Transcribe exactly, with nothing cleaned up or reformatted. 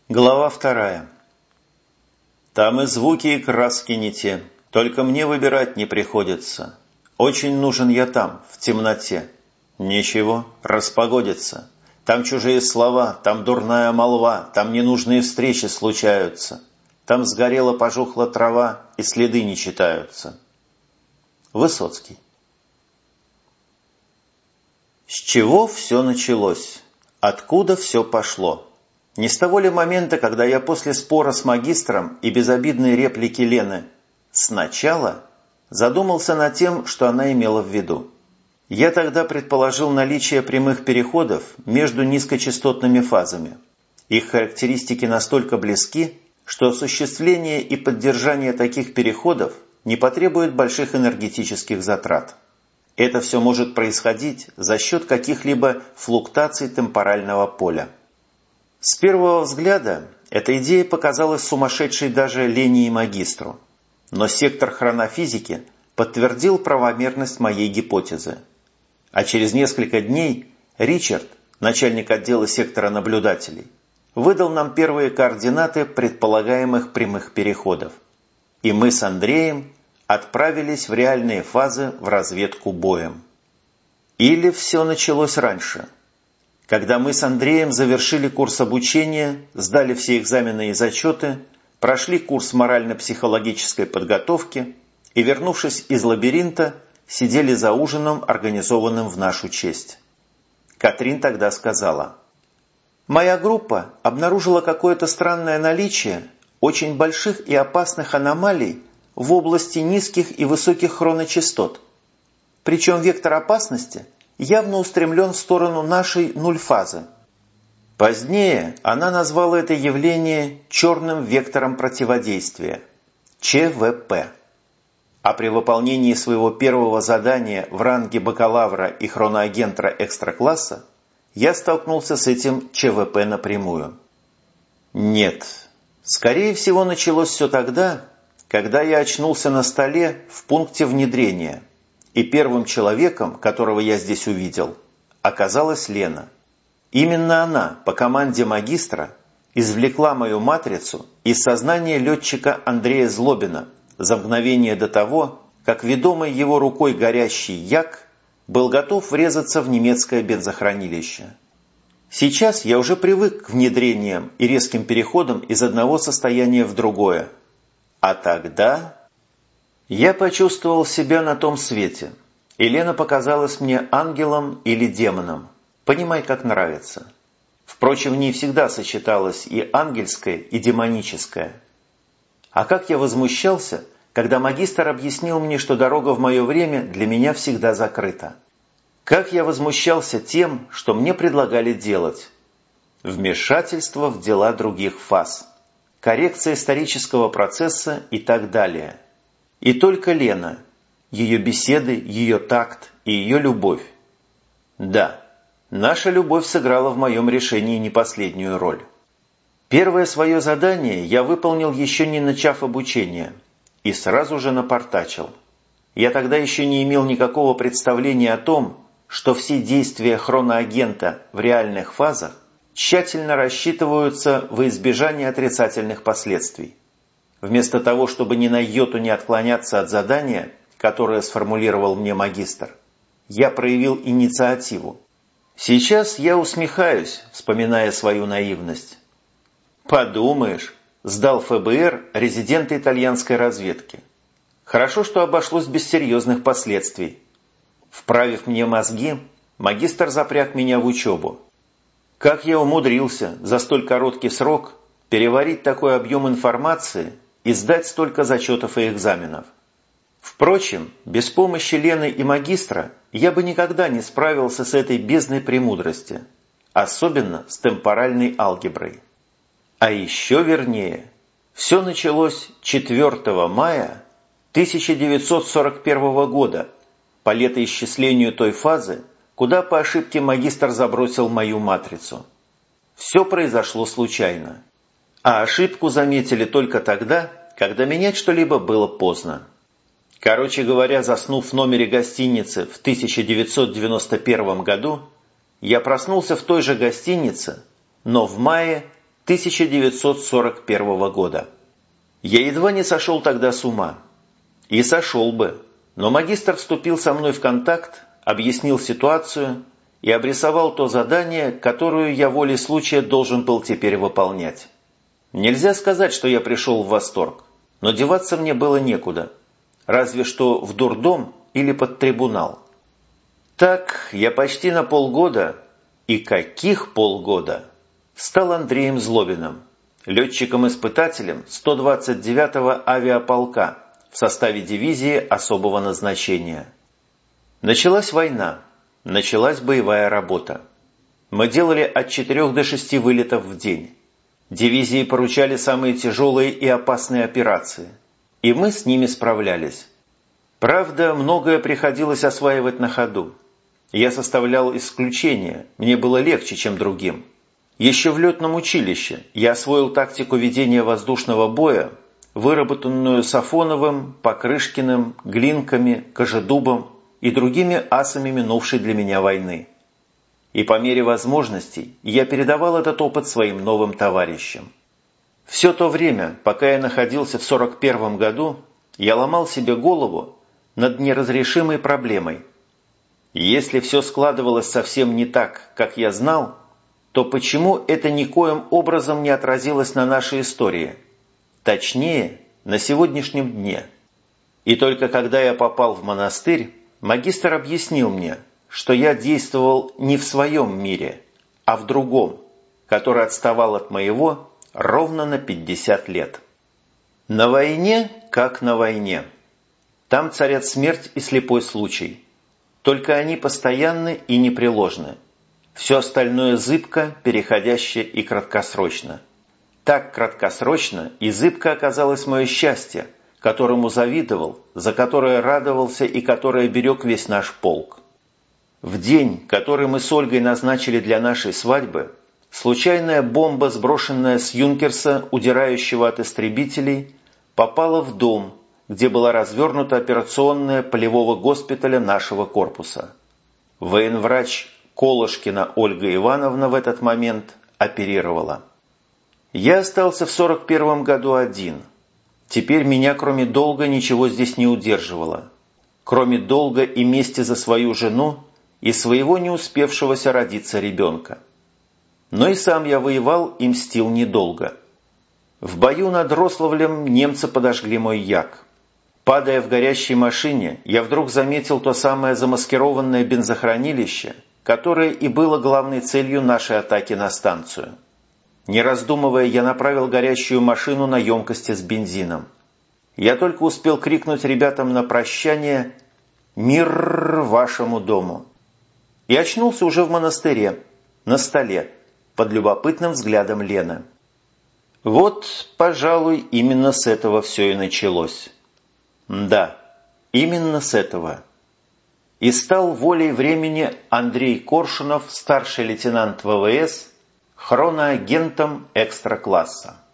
Глава вторая. Там и звуки, и краски не те, только мне выбирать не приходится. Очень нужен я там, в темноте. Ничего, распогодится. Там чужие слова, там дурная молва, там ненужные встречи случаются. Там сгорела пожухла трава, и следы не читаются. Высоцкий. С чего все началось? Откуда все пошло? Не с того ли момента, когда я после спора с магистром и безобидной реплики Лены «сначала» задумался над тем, что она имела в виду. Я тогда предположил наличие прямых переходов между низкочастотными фазами. Их характеристики настолько близки, что осуществление и поддержание таких переходов не потребует больших энергетических затрат. Это все может происходить за счет каких-либо флуктаций темпорального поля. С первого взгляда эта идея показалась сумасшедшей даже Лене и магистру, но сектор хронофизики подтвердил правомерность моей гипотезы. А через несколько дней Ричард, начальник отдела сектора наблюдателей, выдал нам первые координаты предполагаемых прямых переходов. И мы с Андреем отправились в реальные фазы в разведку боем. Или все началось раньше. Когда мы с Андреем завершили курс обучения, сдали все экзамены и зачеты, прошли курс морально-психологической подготовки и, вернувшись из лабиринта, сидели за ужином, организованным в нашу честь. Катрин тогда сказала: «Моя группа обнаружила какое-то странное наличие очень больших и опасных аномалий в области низких и высоких хроночастот. Причем вектор опасности явно устремлен в сторону нашей нуль-фазы». Позднее она назвала это явление черным вектором противодействия – ЧВП. А при выполнении своего первого задания в ранге бакалавра и хроноагента экстра-класса я столкнулся с этим ЧВП напрямую. Нет, скорее всего началось все тогда, когда я очнулся на столе в пункте внедрения, и первым человеком, которого я здесь увидел, оказалась Лена. Именно она по команде магистра извлекла мою матрицу из сознания летчика Андрея Злобина за мгновение до того, как ведомый его рукой горящий як был готов врезаться в немецкое бензохранилище. Сейчас я уже привык к внедрениям и резким переходам из одного состояния в другое. А тогда я почувствовал себя на том свете, и Лена показалась мне ангелом или демоном. Понимай, как нравится. Впрочем, в ней всегда сочеталось и ангельское, и демоническое. А как я возмущался, когда магистр объяснил мне, что дорога в мое время для меня всегда закрыта. Как я возмущался тем, что мне предлагали делать. Вмешательство в дела других фаз, коррекция исторического процесса и так далее. И только Лена, ее беседы, ее такт и ее любовь. Да, наша любовь сыграла в моем решении не последнюю роль. Первое свое задание я выполнил еще не начав обучение и сразу же напортачил. Я тогда еще не имел никакого представления о том, что все действия хроноагента в реальных фазах тщательно рассчитываются во избежание отрицательных последствий. Вместо того, чтобы ни на йоту не отклоняться от задания, которое сформулировал мне магистр, я проявил инициативу. Сейчас я усмехаюсь, вспоминая свою наивность. Подумаешь, сдал ФБР резидента итальянской разведки. Хорошо, что обошлось без серьезных последствий. Вправив мне мозги, магистр запряг меня в учебу. Как я умудрился за столь короткий срок переварить такой объем информации и сдать столько зачетов и экзаменов? Впрочем, без помощи Лены и магистра я бы никогда не справился с этой бездной премудрости, особенно с темпоральной алгеброй. А еще вернее, все началось четвёртого мая тысяча девятьсот сорок первого года по летоисчислению той фазы, куда по ошибке магистр забросил мою матрицу. Все произошло случайно. А ошибку заметили только тогда, когда менять что-либо было поздно. Короче говоря, заснув в номере гостиницы в тысяча девятьсот девяносто первом году, я проснулся в той же гостинице, но в мае тысяча девятьсот сорок первого года. Я едва не сошел тогда с ума. И сошел бы, но магистр вступил со мной в контакт, объяснил ситуацию и обрисовал то задание, которое я волей случая должен был теперь выполнять. Нельзя сказать, что я пришел в восторг, но деваться мне было некуда, разве что в дурдом или под трибунал. Так я почти на полгода, и каких полгода, стал Андреем Злобиным, летчиком-испытателем сто двадцать девятого авиаполка в составе дивизии особого назначения. Началась война, началась боевая работа. Мы делали от четырех до шести вылетов в день. Дивизии поручали самые тяжелые и опасные операции, и мы с ними справлялись. Правда, многое приходилось осваивать на ходу. Я составлял исключения, мне было легче, чем другим. Еще в летном училище я освоил тактику ведения воздушного боя, выработанную Сафоновым, Покрышкиным, Глинками, Кожедубом и другими асами минувшей для меня войны. И по мере возможностей я передавал этот опыт своим новым товарищам. Все то время, пока я находился в сорок первом году, я ломал себе голову над неразрешимой проблемой. Если все складывалось совсем не так, как я знал, то почему это никоим образом не отразилось на нашей истории? Точнее, на сегодняшнем дне. И только когда я попал в монастырь, магистр объяснил мне, что я действовал не в своем мире, а в другом, который отставал от моего ровно на пятьдесят лет. На войне, как на войне. Там царят смерть и слепой случай. Только они постоянны и непреложны. Все остальное зыбко, переходяще и краткосрочно. Так краткосрочно и зыбко оказалось мое счастье, которому завидовал, за которое радовался и которое берег весь наш полк. В день, который мы с Ольгой назначили для нашей свадьбы, случайная бомба, сброшенная с юнкерса, удирающего от истребителей, попала в дом, где была развернута операционная полевого госпиталя нашего корпуса. Военврач Колышкина Ольга Ивановна в этот момент оперировала. Я остался в сорок первом году один. Теперь меня, кроме долга, ничего здесь не удерживало. Кроме долга и мести за свою жену и своего не успевшегося родиться ребенка. Но и сам я воевал и мстил недолго. В бою над Рославлем немцы подожгли мой як. Падая в горящей машине, я вдруг заметил то самое замаскированное бензохранилище, которое и было главной целью нашей атаки на станцию. Не раздумывая, я направил горящую машину на емкости с бензином. Я только успел крикнуть ребятам на прощание «Мир вашему дому!» и очнулся уже в монастыре, на столе, под любопытным взглядом Лены. Вот, пожалуй, именно с этого все и началось. Да, именно с этого. И стал волей времени Андрей Коршунов, старший лейтенант вэ вэ эс, хроноагентом экстра-класса.